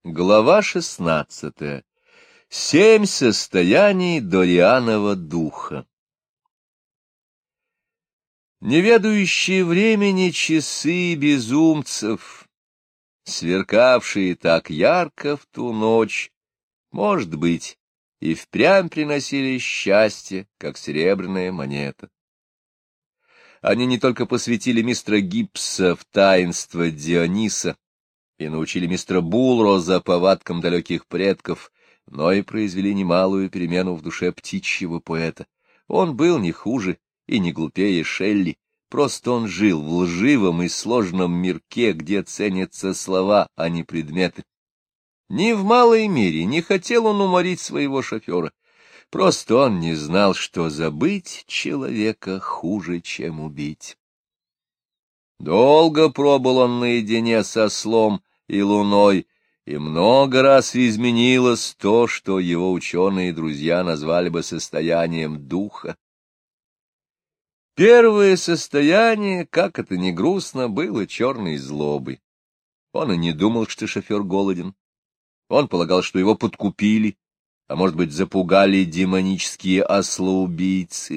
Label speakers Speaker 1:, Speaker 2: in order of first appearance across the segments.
Speaker 1: Глава 16. 7 состояний Дорианова духа. Неведающие времени часы безумцев, сверкавшие так ярко в ту ночь, может быть, и впрямь приносили счастье, как серебряная монета. Они не только посвятили мистера Гибса в таинство Диониса и научили мистера Булроза повадкам далеких предков, но и произвели немалую перемену в душе птичьего поэта. Он был не хуже и не глупее Шелли, просто он жил в лживом и сложном мирке, где ценятся слова, а не предметы. Ни в малой мере не хотел он уморить своего шофера, просто он не знал, что забыть человека хуже, чем убить. Долго пробыл он наедине со ослом и луной, и много раз изменилось то, что его ученые друзья назвали бы состоянием духа. Первое состояние, как это ни грустно, было черной злобой. Он и не думал, что шофер голоден. Он полагал, что его подкупили, а может быть, запугали демонические ослоубийцы.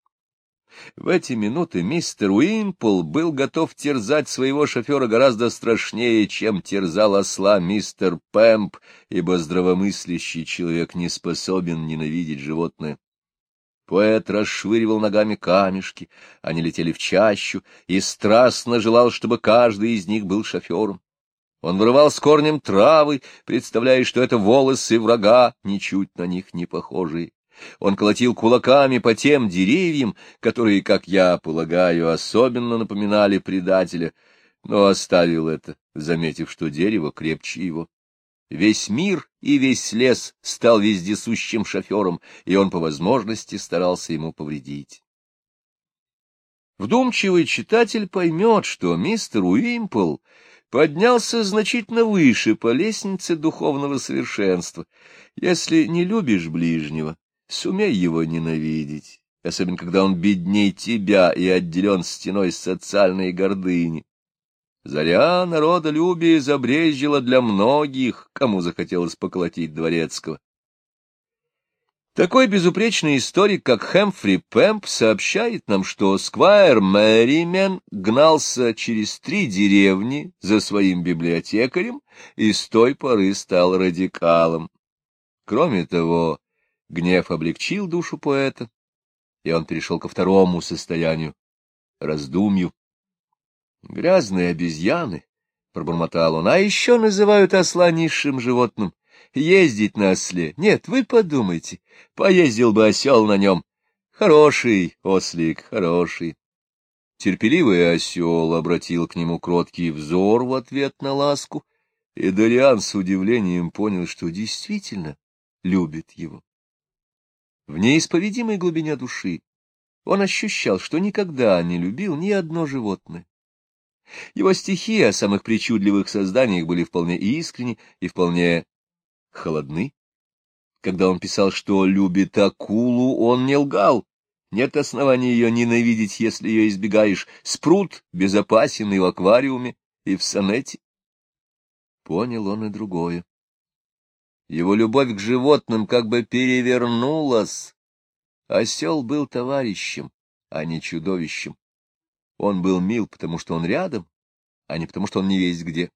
Speaker 1: В эти минуты мистер Уимпл был готов терзать своего шофера гораздо страшнее, чем терзал осла мистер Пэмп, ибо здравомыслящий человек не способен ненавидеть животное. Поэт расшвыривал ногами камешки, они летели в чащу, и страстно желал, чтобы каждый из них был шофером. Он вырывал с корнем травы, представляя, что это волосы врага, ничуть на них не похожие. Он колотил кулаками по тем деревьям, которые, как я полагаю, особенно напоминали предателя, но оставил это, заметив, что дерево крепче его. Весь мир и весь лес стал вездесущим шофером, и он по возможности старался ему повредить. Вдумчивый читатель поймет, что мистер Уимпл поднялся значительно выше по лестнице духовного совершенства. Если не любишь ближнего, сумей его ненавидеть, особенно когда он бедней тебя и отделен стеной социальной гордыни. Заря народолюбия забрезжила для многих, кому захотелось поколотить Дворецкого. Такой безупречный историк, как Хэмфри Пэмп, сообщает нам, что сквайр Мэримен гнался через 3 деревни за своим библиотекарем и с той поры стал радикалом. Кроме того, гнев облегчил душу поэта, и он перешел ко второму состоянию — раздумью. «Грязные обезьяны», — пробормотал он, — «а еще называют осла низшим животным. Ездить на осле? Нет, вы подумайте, поездил бы осел на нем. Хороший ослик, хороший». Терпеливый осел обратил к нему кроткий взор в ответ на ласку, и Дориан с удивлением понял, что действительно любит его. В неисповедимой глубине души он ощущал, что никогда не любил ни одно животное. Его стихи о самых причудливых созданиях были вполне искренни и вполне холодны. Когда он писал, что любит акулу, он не лгал. Нет основания ее ненавидеть, если ее избегаешь. Спрут безопасен и в аквариуме, и в сонете. Понял он и другое. Его любовь к животным как бы перевернулась. Осел был товарищем, а не чудовищем. Он был мил, потому что он рядом, а не потому что он не весть где.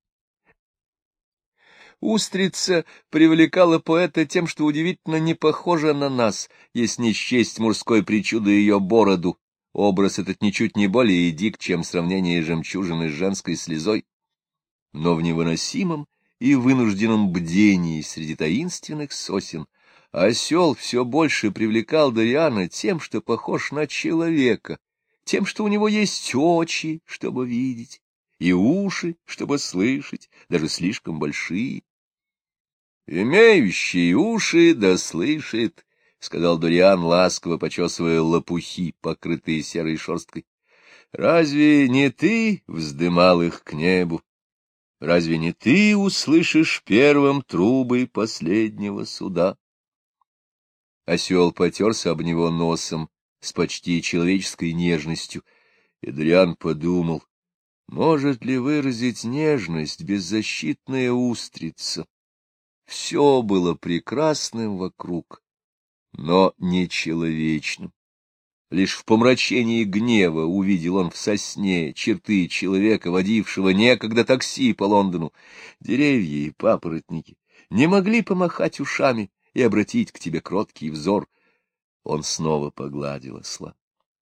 Speaker 1: Устрица привлекала поэта тем, что удивительно не похожа на нас, если не счесть мужской причуды ее бороду. Образ этот ничуть не более дик, чем сравнение жемчужины с женской слезой. Но в невыносимом и вынужденном бдении среди таинственных сосен осел все больше привлекал Дориана тем, что похож на человека, тем, что у него есть очи, чтобы видеть, и уши, чтобы слышать, даже слишком большие. «Имеющий уши да слышит», — сказал Дориан, ласково почесывая лопухи, покрытые серой шерсткой. «Разве не ты вздымал их к небу? Разве не ты услышишь первым трубы последнего суда?» Осел потерся об него носом с почти человеческой нежностью, и Дориан подумал, Может ли выразить нежность беззащитная устрица? Все было прекрасным вокруг, но не человечным. Лишь в помрачении гнева увидел он в сосне черты человека, водившего некогда такси по Лондону. Деревья и папоротники не могли помахать ушами и обратить к тебе кроткий взор. Он снова погладил осла.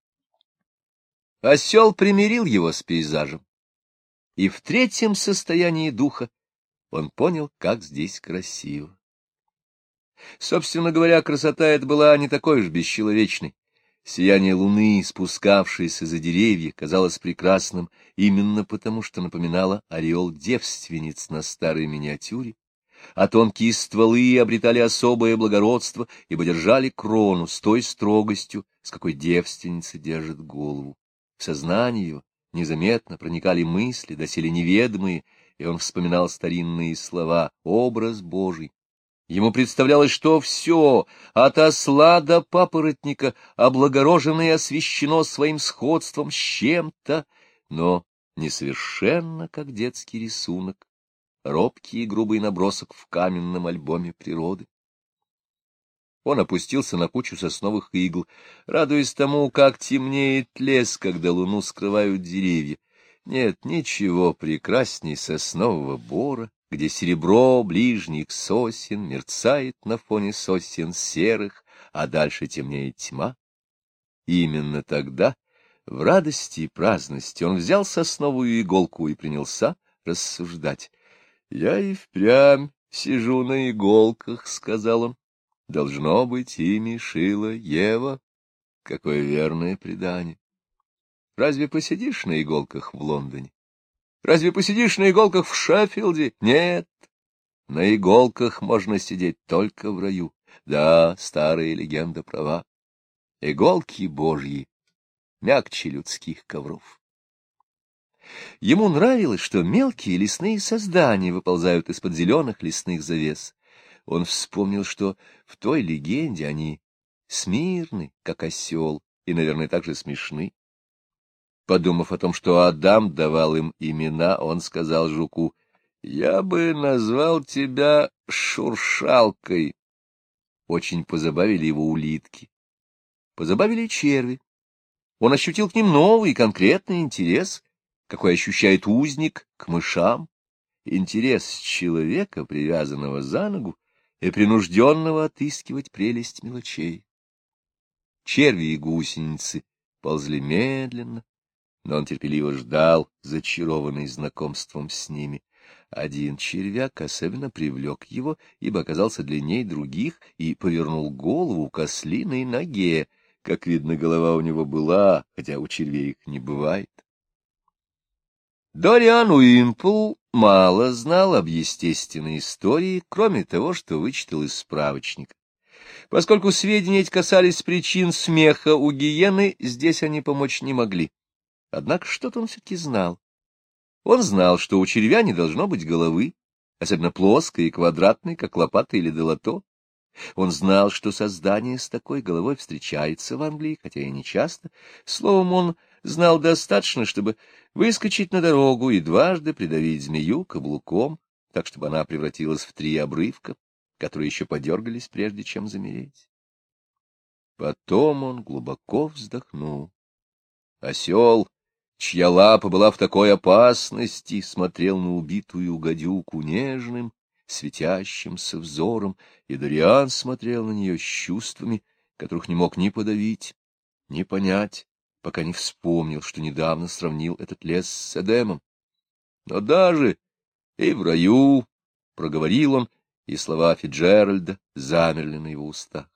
Speaker 1: Осел примирил его с пейзажем, и в третьем состоянии духа он понял, как здесь красиво. Собственно говоря, красота эта была не такой уж бесчеловечной. Сияние луны, спускавшееся за деревья, казалось прекрасным именно потому, что напоминало ореол девственниц на старой миниатюре, а тонкие стволы обретали особое благородство, ибо держали крону с той строгостью, с какой девственница держит голову. В сознание его незаметно проникали мысли, доселе неведомые, и он вспоминал старинные слова «образ Божий». Ему представлялось, что все, от осла до папоротника, облагорожено и освящено своим сходством с чем-то, но несовершенно, как детский рисунок, робкий и грубый набросок в каменном альбоме природы. Он опустился на кучу сосновых игл, радуясь тому, как темнеет лес, когда луну скрывают деревья. Нет ничего прекрасней соснового бора, где серебро ближних сосен мерцает на фоне сосен серых, а дальше темнеет тьма. Именно тогда, в радости и праздности, он взял сосновую иголку и принялся рассуждать. — Я и впрямь сижу на иголках, — сказал он. — Должно быть, ими шила Ева. Какое верное предание. Разве посидишь на иголках в Лондоне? Разве посидишь на иголках в Шеффилде? Нет, на иголках можно сидеть только в раю. Да, старая легенда права. Иголки Божьи мягче людских ковров. Ему нравилось, что мелкие лесные создания выползают из-под зеленых лесных завес. Он вспомнил, что в той легенде они смирны, как осел, и, наверное, так же смешны. Подумав о том, что Адам давал им имена, он сказал жуку: «Я бы назвал тебя Шуршалкой». Очень позабавили его улитки. Позабавили черви. Он ощутил к ним новый конкретный интерес, какой ощущает узник к мышам. Интерес человека, привязанного за ногу и принужденного отыскивать прелесть мелочей. Черви и гусеницы ползли медленно, но он терпеливо ждал, зачарованный знакомством с ними. Один червяк особенно привлек его, ибо оказался длинней других и повернул голову к ослиной ноге. Как видно, голова у него была, хотя у червей их не бывает. Дориан Уимпл мало знал об естественной истории, кроме того, что вычитал из справочника. Поскольку сведения эти касались причин смеха у гиены, здесь они помочь не могли. Однако что-то он все-таки знал. Он знал, что у червя не должно быть головы, особенно плоской и квадратной, как лопата или долото. Он знал, что создание с такой головой встречается в Англии, хотя и не часто. Словом, он знал достаточно, чтобы выскочить на дорогу и дважды придавить змею каблуком, так, чтобы она превратилась в 3 обрывка, которые еще подергались, прежде чем замереть. Потом он глубоко вздохнул. Осел, чья лапа была в такой опасности, смотрел на убитую гадюку нежным, светящимся взором, и Дориан смотрел на нее с чувствами, которых не мог ни подавить, ни понять, пока не вспомнил, что недавно сравнил этот лес с Эдемом. Но даже и в раю, — проговорил он, и слова Фицджеральда замерли на его устах.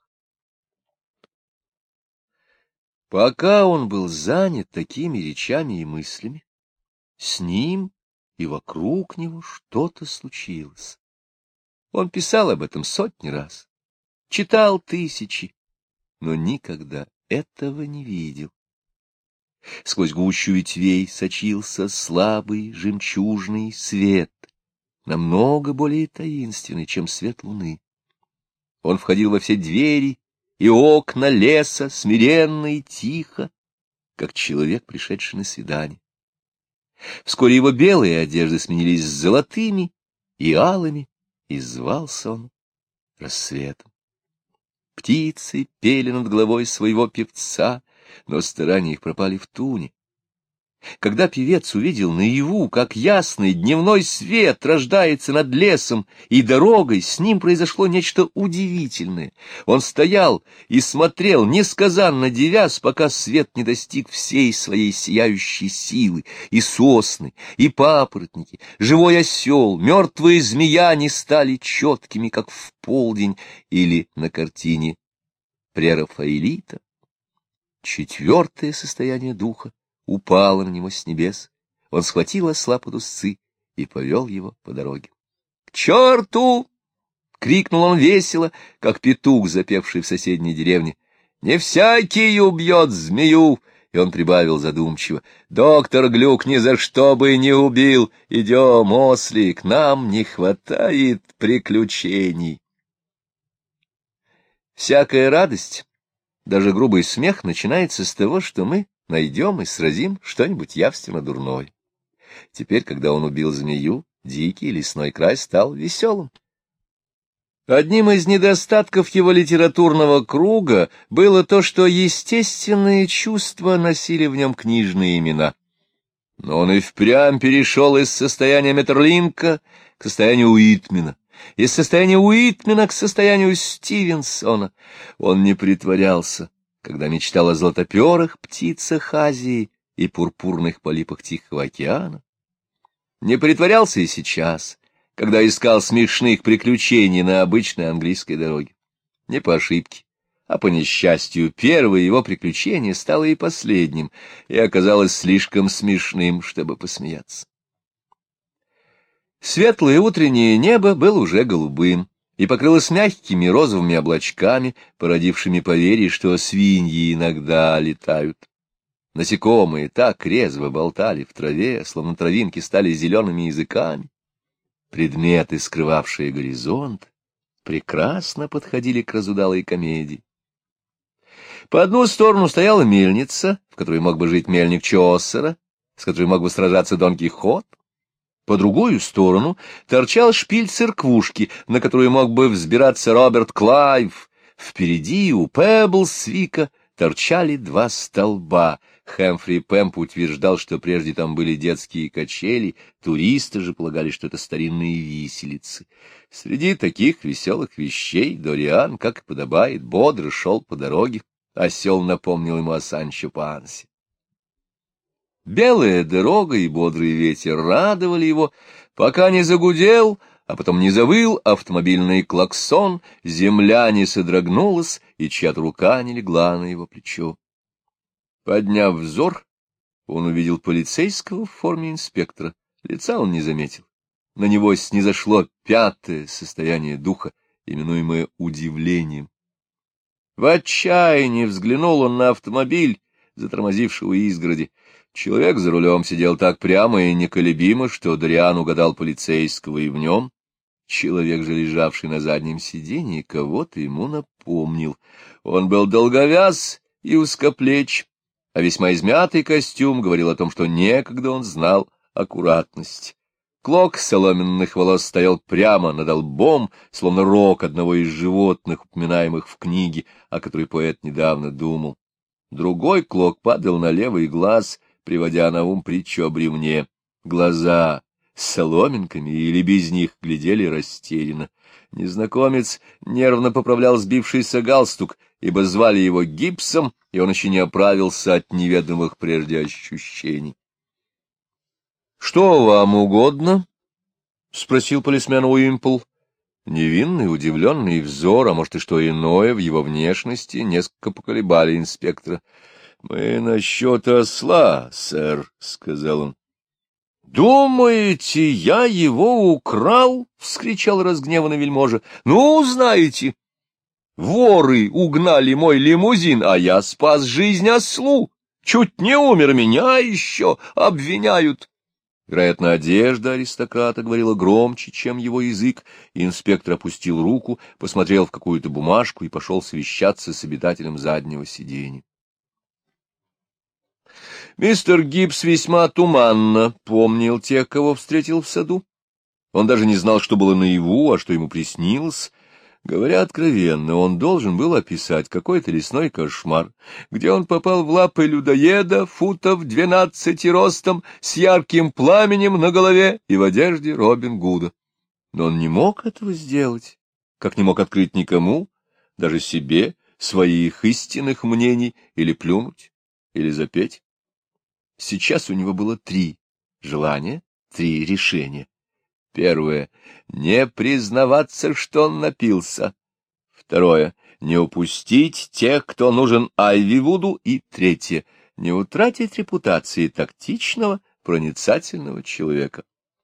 Speaker 1: Пока он был занят такими речами и мыслями, с ним и вокруг него что-то случилось. Он писал об этом сотни раз, читал тысячи, но никогда этого не видел. Сквозь гущу ветвей сочился слабый жемчужный свет, намного более таинственный, чем свет луны. Он входил во все двери и окна леса смиренно и тихо, как человек, пришедший на свидание. Вскоре его белые одежды сменились золотыми и алыми, и звался он рассветом. Птицы пели над головой своего певца, но старания их пропали в туне. Когда певец увидел наяву, как ясный дневной свет рождается над лесом и дорогой, с ним произошло нечто удивительное. Он стоял и смотрел, несказанно дивясь, пока свет не достиг всей своей сияющей силы, и сосны, и папоротники, живой осел, мертвая змея не стали четкими, как в полдень или на картине прерафаэлита. Четвертое состояние духа упало на него с небес. Он схватил осла под узцы и повел его по дороге. — К черту! — крикнул он весело, как петух, запевший в соседней деревне. — Не всякий убьет змею! И он прибавил задумчиво. — Доктор Глюк ни за что бы не убил. Идем, ослик, нам не хватает приключений. Всякая радость, даже грубый смех, начинается с того, что мы найдем и сразим что-нибудь явственно дурное. Теперь, когда он убил змею, дикий лесной край стал веселым. Одним из недостатков его литературного круга было то, что естественные чувства носили в нем книжные имена. Но он и впрямь перешел из состояния Метерлинка к состоянию Уитмена, из состояния Уитмена к состоянию Стивенсона. Он не притворялся, когда мечтал о золотоперых птицах Азии и пурпурных полипах Тихого океана. Не притворялся и сейчас, когда искал смешных приключений на обычной английской дороге. Не по ошибке, а по несчастью, первое его приключение стало и последним, и оказалось слишком смешным, чтобы посмеяться. Светлое утреннее небо было уже голубым и покрылось мягкими розовыми облачками, породившими поверье, что свиньи иногда летают. Насекомые так резво болтали в траве, словно травинки стали зелеными языками. Предметы, скрывавшие горизонт, прекрасно подходили к разудалой комедии. По одну сторону стояла мельница, в которой мог бы жить мельник Чоссера, с которой мог бы сражаться Дон Кихот. По другую сторону торчал шпиль церквушки, на которую мог бы взбираться Роберт Клайв. Впереди у Пеблсвика торчали два столба. Хэмфри Пэмп утверждал, что прежде там были детские качели, туристы же полагали, что это старинные виселицы. Среди таких веселых вещей Дориан, как и подобает, бодро шел по дороге. Осел напомнил ему о Санчо Пансе. Белая дорога и бодрый ветер радовали его, пока не загудел, а потом не завыл автомобильный клаксон, земля не содрогнулась, и чья-то рука не легла на его плечо. Подняв взор, он увидел полицейского в форме инспектора. Лица он не заметил. На него снизошло пятое состояние духа, именуемое удивлением. В отчаянии взглянул он на автомобиль, затормозивший у изгороди. Человек за рулем сидел так прямо и неколебимо, что Дориан угадал полицейского и в нем. Человек же, лежавший на заднем сиденье, кого-то ему напомнил. Он был долговяз и узкоплеч, а весьма измятый костюм говорил о том, что некогда он знал аккуратность. Клок соломенных волос стоял прямо над лбом, словно рог одного из животных, упоминаемых в книге, о которой поэт недавно думал. Другой клок падал на левый глаз, приводя на ум притчу о бревне. Глаза с соломинками или без них глядели растерянно. Незнакомец нервно поправлял сбившийся галстук, ибо звали его Гибсом, и он еще не оправился от неведомых прежде ощущений. — Что вам угодно? — спросил полисмен Уимпл. Невинный, удивленный взор, а может и что иное в его внешности, несколько поколебали инспектора. — Мы насчет осла, сэр, — сказал он. — Думаете, я его украл? — вскричал разгневанный вельможа. — Ну, знаете, воры угнали мой лимузин, а я спас жизнь ослу. Чуть не умер, меня еще обвиняют. Вероятно, одежда аристократа говорила громче, чем его язык. Инспектор опустил руку, посмотрел в какую-то бумажку и пошел совещаться с обитателем заднего сиденья. Мистер Гибс весьма туманно помнил тех, кого встретил в саду. Он даже не знал, что было наяву, а что ему приснилось. Говоря откровенно, он должен был описать какой-то лесной кошмар, где он попал в лапы людоеда, футов 12 ростом, с ярким пламенем на голове и в одежде Робин Гуда. Но он не мог этого сделать, как не мог открыть никому, даже себе, своих истинных мнений или плюнуть, или запеть. Сейчас у него было 3 желания, 3 решения. Первое — не признаваться, что он напился. Второе — не упустить тех, кто нужен Айвивуду. И третье — не утратить репутации тактичного, проницательного человека.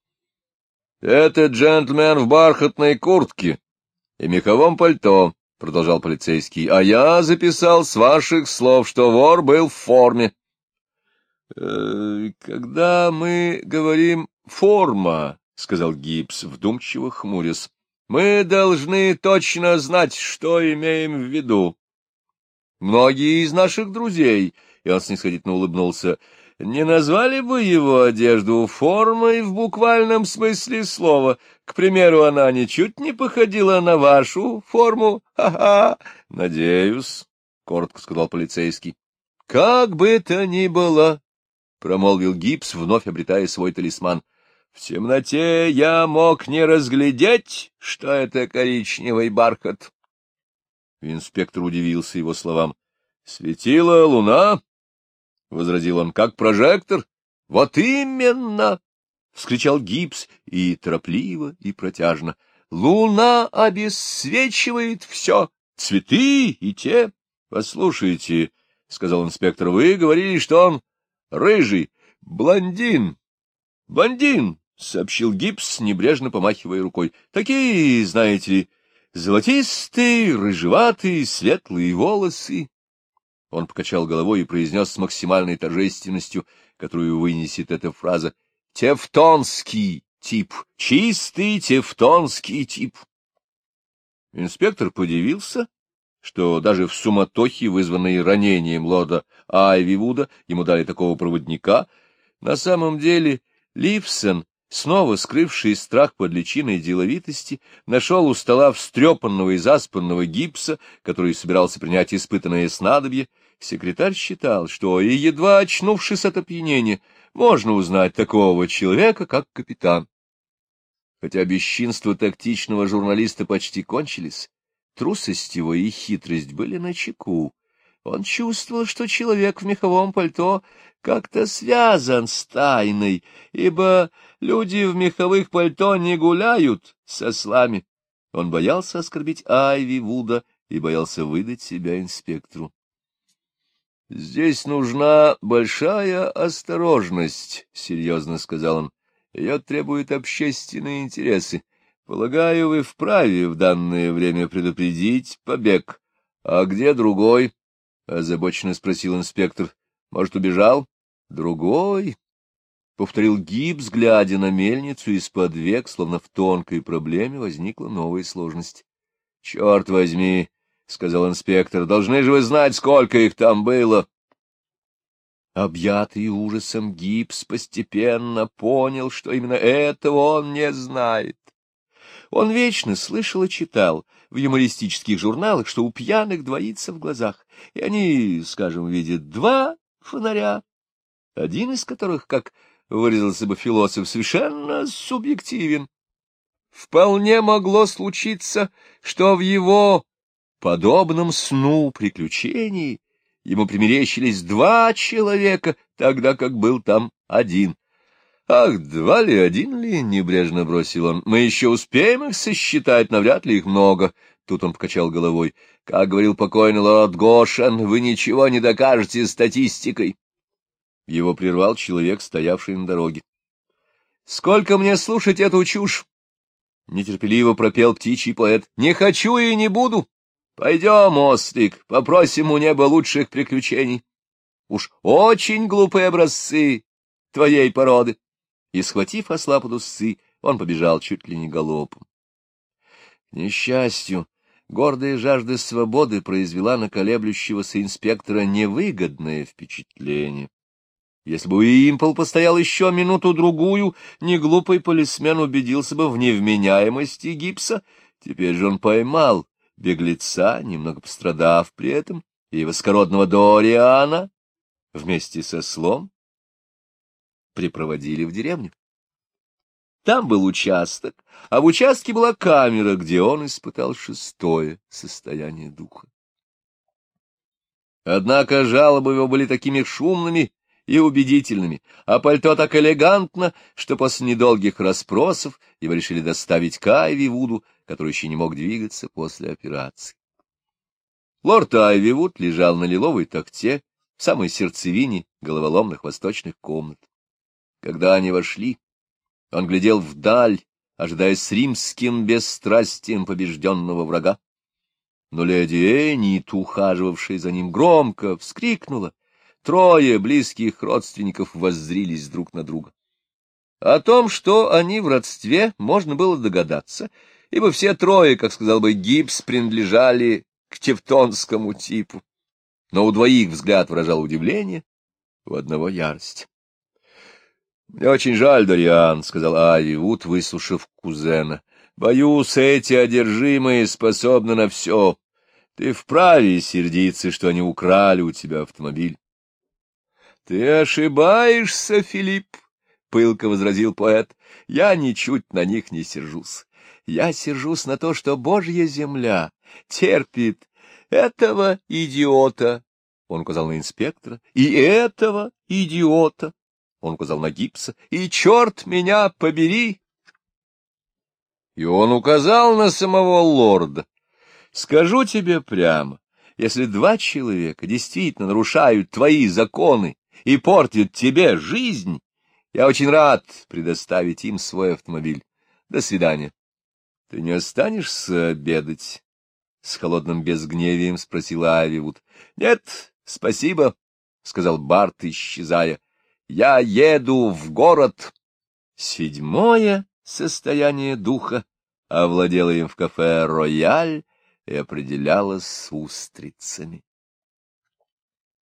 Speaker 1: — Этот джентльмен в бархатной куртке и меховом пальто, — продолжал полицейский, — а я записал с ваших слов, что вор был в форме. — Когда мы говорим «форма», — сказал Гибс, вдумчиво хмурясь, — мы должны точно знать, что имеем в виду. Многие из наших друзей, и он снисходительно улыбнулся, не назвали бы его одежду формой в буквальном смысле слова. К примеру, она ничуть не походила на вашу форму. Ха-ха! Надеюсь, — коротко сказал полицейский. — Как бы то ни было, — промолвил Гибс, вновь обретая свой талисман, — в темноте я мог не разглядеть, что это коричневый бархат. Инспектор удивился его словам. — Светила луна, — возразил он, — как прожектор. — Вот именно! — вскричал Гибс и торопливо, и протяжно. — Луна обесцвечивает все, цветы и те. — Послушайте, — сказал инспектор, — вы говорили, что он рыжий, блондин. — Блондин, — сообщил Гибс, небрежно помахивая рукой. — Такие, знаете ли, золотистые, рыжеватые, светлые волосы. Он покачал головой и произнес с максимальной торжественностью, которую вынесет эта фраза: — Тевтонский тип, чистый тевтонский тип. Инспектор подивился, что даже в суматохе, вызванной ранением лорда Айвивуда, ему дали такого проводника. На самом деле Ливсон, снова скрывший страх под личиной деловитости, нашел у стола встрепанного и заспанного Гибса, который собирался принять испытанное снадобье. Секретарь считал, что и едва очнувшись от опьянения, можно узнать такого человека, как капитан. Хотя бесчинства тактичного журналиста почти кончились, трусость его и хитрость были начеку. Он чувствовал, что человек в меховом пальто как-то связан с тайной, ибо люди в меховых пальто не гуляют с ослами. Он боялся оскорбить Айвивуда и боялся выдать себя инспектору. — Здесь нужна большая осторожность, — серьезно сказал он. — Ее требуют общественные интересы. Полагаю, вы вправе в данное время предупредить побег. А где другой? — озабоченно спросил инспектор. — Может, убежал? — Другой? — повторил Гибс, глядя на мельницу из-под век, словно в тонкой проблеме возникла новая сложность. — Черт возьми! — сказал инспектор. — Должны же вы знать, сколько их там было. Объятый ужасом, Гибс постепенно понял, что именно этого он не знает. Он вечно слышал и читал в юмористических журналах, что у пьяных двоится в глазах, и они, скажем, видят 2 фонаря, один из которых, как выразился бы философ, совершенно субъективен. Вполне могло случиться, что в его подобном сну приключений ему примерещились 2 человека, тогда как был там один. — Ах, 2 ли, 1 ли? — небрежно бросил он. — Мы еще успеем их сосчитать, навряд ли их много. Тут он покачал головой. — Как говорил покойный лорд Гошен, вы ничего не докажете статистикой. Его прервал человек, стоявший на дороге. — Сколько мне слушать эту чушь? — нетерпеливо пропел птичий поэт. — Не хочу и не буду. Пойдем, ослик, попросим у неба лучших приключений. Уж очень глупые образцы твоей породы. И, схватив осла под усы, он побежал чуть ли не галопом. К несчастью, гордая жажда свободы произвела на колеблющегося инспектора невыгодное впечатление. Если бы Уимпл постоял еще минуту-другую, неглупый полисмен убедился бы в невменяемости Гибса. Теперь же он поймал беглеца, немного пострадав при этом, и воскородного Дориана вместе со ослом припроводили в деревню. Там был участок, а в участке была камера, где он испытал шестое состояние духа. Однако жалобы его были такими шумными и убедительными, а пальто так элегантно, что после недолгих расспросов его решили доставить к Айвивуду, который еще не мог двигаться после операции. Лорд Айвивуд лежал на лиловой тахте в самой сердцевине головоломных восточных комнат. Когда они вошли, он глядел вдаль, ожидая с римским бесстрастием побежденного врага. Но леди Энит, ухаживавшая за ним, громко вскрикнула. Трое близких родственников воззрились друг на друга. О том, что они в родстве, можно было догадаться, ибо все трое, как сказал бы Гибс, принадлежали к тевтонскому типу. Но у двоих взгляд выражал удивление, у одного ярость. — Мне очень жаль, Дориан, — сказал Айвивуд, выслушав кузена. — Боюсь, эти одержимые способны на все. Ты вправе сердиться, что они украли у тебя автомобиль. — Ты ошибаешься, Филипп, — пылко возразил поэт. — Я ничуть на них не сержусь. Я сержусь на то, что Божья земля терпит этого идиота, — он указал на инспектора, — и этого идиота, — он указал на Гибса, — и черт меня побери. И он указал на самого лорда. Скажу тебе прямо, если два человека действительно нарушают твои законы и портят тебе жизнь, я очень рад предоставить им свой автомобиль. До свидания. — Ты не останешься обедать? — с холодным безгневием спросил Айвивуд. — Нет, спасибо, — сказал Барт, исчезая. — Я еду в город. Седьмое состояние духа овладело им в кафе «Рояль» и определялось с устрицами.